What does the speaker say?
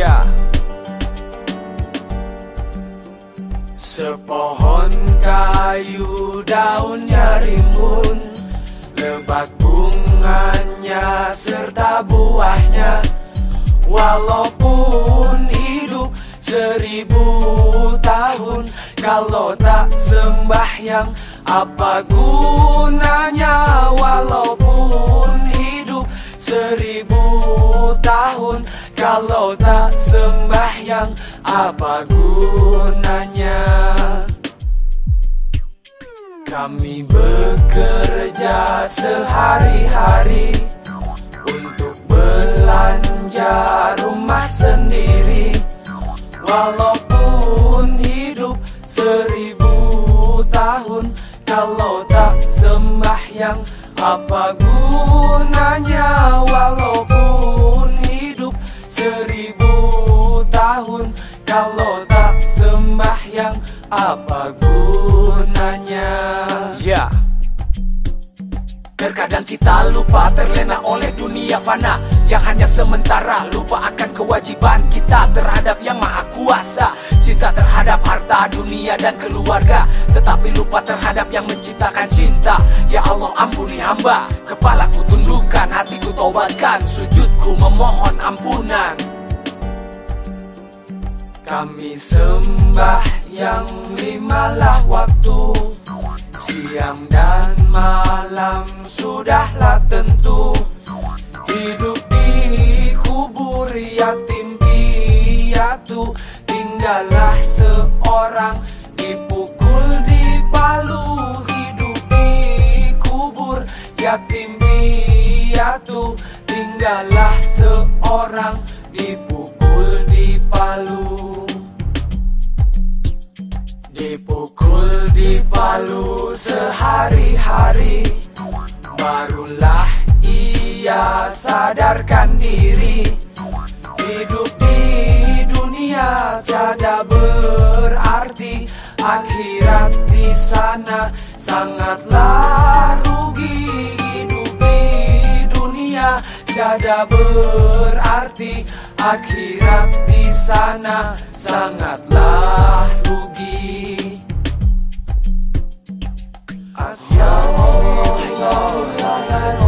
Ya. Sepohon kayu daunnya rimbun, lebat bunganya serta buahnya. Walaupun hidup 1000 tahun, kalau tak sembahyang apa gunanya? Walaupun hidup 1000 tahun, kalau tak sembahyang apa gunanya? Kami bekerja sehari-hari untuk belanja rumah sendiri. Walaupun hidup 1000 tahun, kalau tak sembahyang apa gunanya? Walaupun hidup 1000 tahun, kalau tak sembahyang apa gunanya? Ya. Terkadang kita lupa, terlena oleh dunia fana yang hanya sementara. Lupa akan kewajiban kita terhadap yang maha kuasa. Cinta terhadap harta, dunia dan keluarga, tetapi lupa terhadap yang menciptakan cinta. Ya Allah, ampuni hamba, kepalaku tundukkan, hatiku tobatkan, sujudku memohon ampunan. Kami sembahyang 5 waktu, siang dan malam sudahlah tentu. Hidup di kubur yatim piatu, tinggallah seorang dipukul dipalu. Hidup di kubur yatim piatu, tinggallah seorang dipukul dipalu. Dipukul dipalu sehari-hari, barulah ia sadarkan diri. Hidup di dunia tiada berarti, akhirat di sana sangatlah rugi. Hidup di dunia tiada berarti, akhirat di sana sangatlah rugi. Astagfirullah.